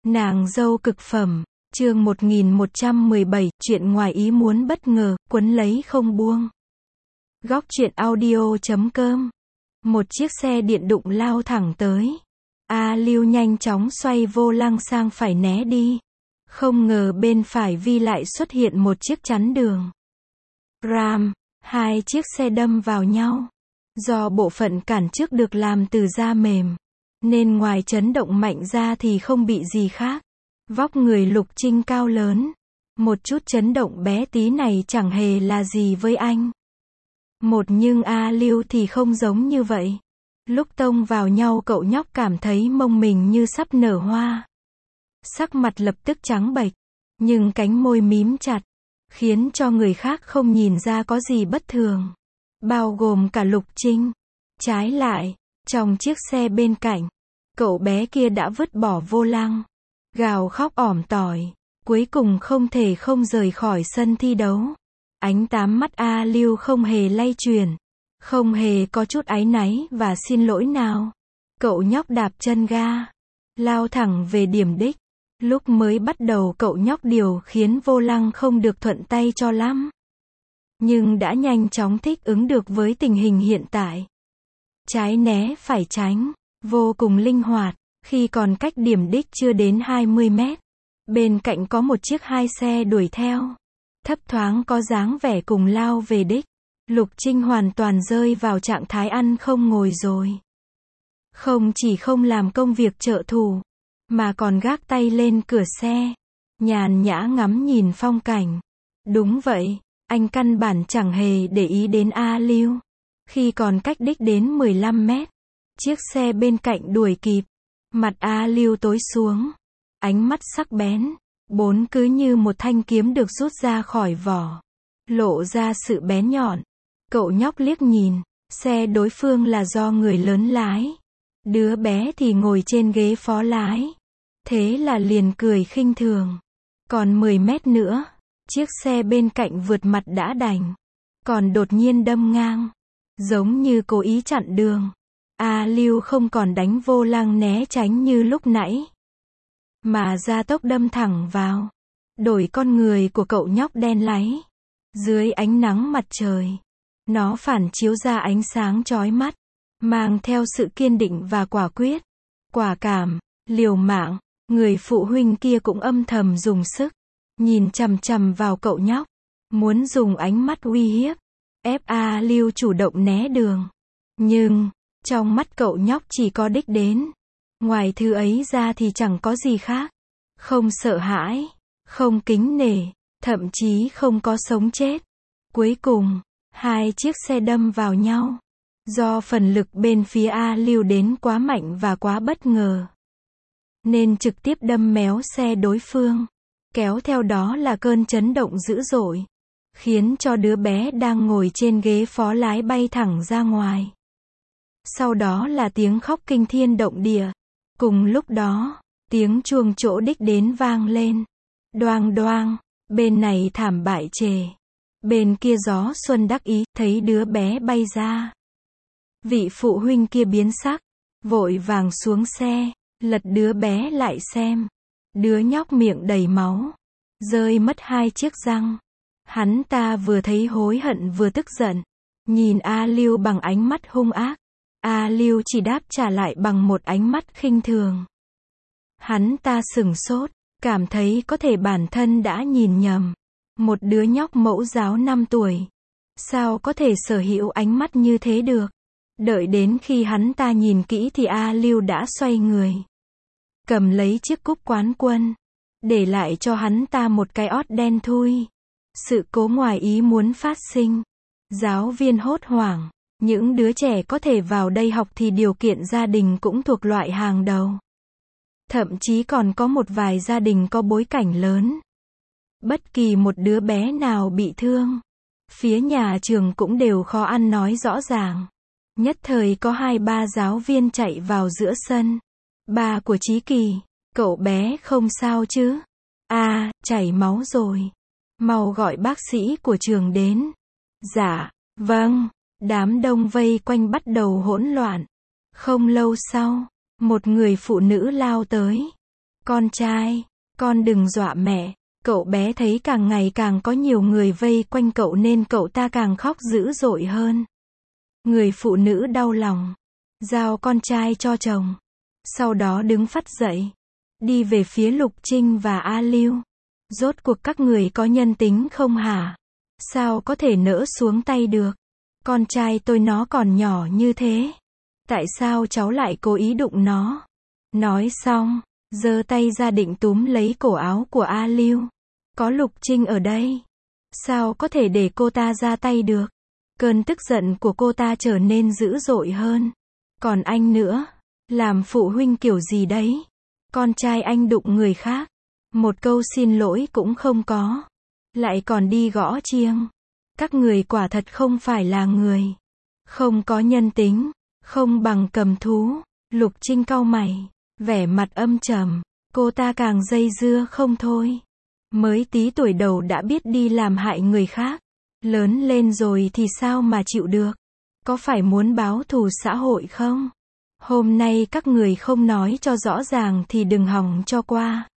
Nàng dâu cực phẩm, chương 1117, chuyện ngoài ý muốn bất ngờ, quấn lấy không buông. Góc truyện audio.com. Một chiếc xe điện đụng lao thẳng tới. A Lưu nhanh chóng xoay vô lăng sang phải né đi. Không ngờ bên phải Vi lại xuất hiện một chiếc chắn đường. Ram, hai chiếc xe đâm vào nhau. Do bộ phận cản trước được làm từ da mềm, nên ngoài chấn động mạnh ra thì không bị gì khác. Vóc người Lục Trinh cao lớn, một chút chấn động bé tí này chẳng hề là gì với anh. Nhưng A Lưu thì không giống như vậy. Lúc tông vào nhau cậu nhóc cảm thấy mông mình như sắp nở hoa. Sắc mặt lập tức trắng bệch, nhưng cánh môi mím chặt, khiến cho người khác không nhìn ra có gì bất thường. Bao gồm cả Lục Trinh. Trái lại, trong chiếc xe bên cạnh, cậu bé kia đã vứt bỏ vô lăng, gào khóc ỏm tỏi, cuối cùng không thể không rời khỏi sân thi đấu. Ánh tám mắt A Lưu không hề lay chuyển, không hề có chút áy náy và xin lỗi nào. Cậu nhóc đạp chân ga, lao thẳng về điểm đích. Lúc mới bắt đầu cậu nhóc điều khiến vô lăng không được thuận tay cho lắm, nhưng đã nhanh chóng thích ứng được với tình hình hiện tại. Trái né phải tránh, vô cùng linh hoạt. Khi còn cách điểm đích chưa đến 20 mét, bên cạnh có một chiếc hai xe đuổi theo, thấp thoáng có dáng vẻ cùng lao về đích. Lục Trinh hoàn toàn rơi vào trạng thái ăn không ngồi rồi. Không chỉ không làm công việc trợ thủ, mà còn gác tay lên cửa xe, nhàn nhã ngắm nhìn phong cảnh. Đúng vậy, anh căn bản chẳng hề để ý đến A Lưu. Khi còn cách đích đến 15 mét, chiếc xe bên cạnh đuổi kịp. Mặt A Lưu tối xuống, ánh mắt sắc bén, cứ như một thanh kiếm được rút ra khỏi vỏ, lộ ra sự bén nhọn. Cậu nhóc liếc nhìn, xe đối phương là do người lớn lái, đứa bé thì ngồi trên ghế phó lái. Thế là liền cười khinh thường. Còn 10 mét nữa, chiếc xe bên cạnh vượt mặt đã đành, còn đột nhiên đâm ngang, giống như cố ý chặn đường. A Lưu không còn đánh vô lăng né tránh như lúc nãy, mà ra tốc đâm thẳng vào. Đổi con người của cậu nhóc đen láy. Dưới ánh nắng mặt trời, nó phản chiếu ra ánh sáng chói mắt, mang theo sự kiên định và quả quyết, quả cảm, liều mạng. Người phụ huynh kia cũng âm thầm dùng sức, nhìn chằm chằm vào cậu nhóc, muốn dùng ánh mắt uy hiếp, ép A Lưu chủ động né đường. Nhưng, trong mắt cậu nhóc chỉ có đích đến. Ngoài thứ ấy ra thì chẳng có gì khác. Không sợ hãi, không kính nể, thậm chí không có sống chết. Cuối cùng, hai chiếc xe đâm vào nhau. Do phần lực bên phía A Lưu đến quá mạnh và quá bất ngờ, nên trực tiếp đâm méo xe đối phương. Kéo theo đó là cơn chấn động dữ dội, khiến cho đứa bé đang ngồi trên ghế phó lái bay thẳng ra ngoài. Sau đó là tiếng khóc kinh thiên động địa. Cùng lúc đó, tiếng chuông chỗ đích đến vang lên. Đoang đoang, bên này thảm bại trề. Bên kia gió xuân đắc ý, thấy đứa bé bay ra. Vị phụ huynh kia biến sắc, vội vàng xuống xe, lật đứa bé lại xem. Đứa nhóc miệng đầy máu, rơi mất hai chiếc răng. Hắn ta vừa thấy hối hận vừa tức giận, nhìn A Lưu bằng ánh mắt hung ác. A Lưu chỉ đáp trả lại bằng một ánh mắt khinh thường. Hắn ta sửng sốt, cảm thấy có thể bản thân đã nhìn nhầm. Một đứa nhóc mẫu giáo 5 tuổi, sao có thể sở hữu ánh mắt như thế được? Đợi đến khi hắn ta nhìn kỹ thì A Lưu đã xoay người, cầm lấy chiếc cúp quán quân, để lại cho hắn ta một cái ót đen thui. Sự cố ngoài ý muốn phát sinh. Giáo viên hốt hoảng. Những đứa trẻ có thể vào đây học thì điều kiện gia đình cũng thuộc loại hàng đầu. Thậm chí còn có một vài gia đình có bối cảnh lớn. Bất kỳ một đứa bé nào bị thương, phía nhà trường cũng đều khó ăn nói rõ ràng. Nhất thời có 2-3 giáo viên chạy vào giữa sân. Ba của Chí Kỳ, cậu bé không sao chứ? Chảy máu rồi. Mau gọi bác sĩ của trường đến. Dạ, vâng. Đám đông vây quanh bắt đầu hỗn loạn. Không lâu sau, một người phụ nữ lao tới. Con trai, con đừng dọa mẹ. Cậu bé thấy càng ngày càng có nhiều người vây quanh cậu nên cậu ta càng khóc dữ dội hơn. Người phụ nữ đau lòng, giao con trai cho chồng. Sau đó đứng phắt dậy, đi về phía Lục Trinh và A Lưu. Rốt cuộc các người có nhân tính không hả? Sao có thể nỡ xuống tay được? Con trai tôi nó còn nhỏ như thế. Tại sao cháu lại cố ý đụng nó? Nói xong, giơ tay ra định túm lấy cổ áo của A Lưu. Có Lục Trinh ở đây. Sao có thể để cô ta ra tay được? Cơn tức giận của cô ta trở nên dữ dội hơn. Còn anh nữa, làm phụ huynh kiểu gì đấy? Con trai anh đụng người khác, một câu xin lỗi cũng không có. Lại còn đi gõ chiêng. Các người quả thật không phải là người. Không có nhân tính, không bằng cầm thú. Lục Trinh cau mày, vẻ mặt âm trầm. Cô ta càng dây dưa không thôi. Mới tí tuổi đầu đã biết đi làm hại người khác. Lớn lên rồi thì sao mà chịu được? Có phải muốn báo thù xã hội không? Hôm nay các người không nói cho rõ ràng thì đừng hòng cho qua.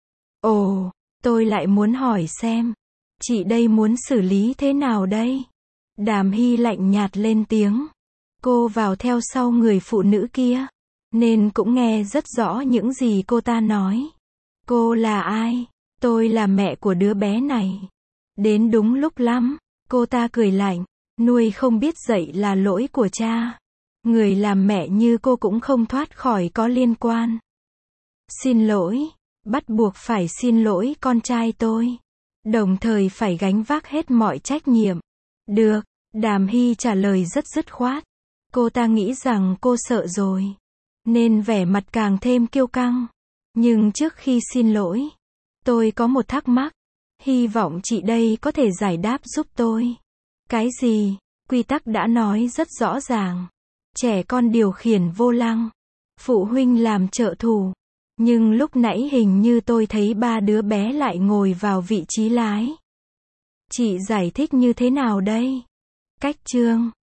Ồ, tôi lại muốn hỏi xem. Chị đây muốn xử lý thế nào đây? Đàm Hy lạnh nhạt lên tiếng. Cô vào theo sau người phụ nữ kia, nên cũng nghe rất rõ những gì cô ta nói. Cô là ai? Tôi là mẹ của đứa bé này. Đến đúng lúc lắm. Cô ta cười lạnh. Nuôi không biết dạy là lỗi của cha. Người làm mẹ như cô cũng không thoát khỏi có liên quan. Xin lỗi. Bắt buộc phải xin lỗi con trai tôi. Đồng thời phải gánh vác hết mọi trách nhiệm. Được. Đàm Hy trả lời rất dứt khoát. Cô ta nghĩ rằng cô sợ rồi, nên vẻ mặt càng thêm kiêu căng. Nhưng trước khi xin lỗi, tôi có một thắc mắc. Hy vọng chị đây có thể giải đáp giúp tôi. Cái gì? Quy tắc đã nói rất rõ ràng. Trẻ con điều khiển vô lăng, phụ huynh làm trợ thủ. Nhưng lúc nãy hình như tôi thấy ba đứa bé lại ngồi vào vị trí lái. Chị giải thích như thế nào đây? Cách chương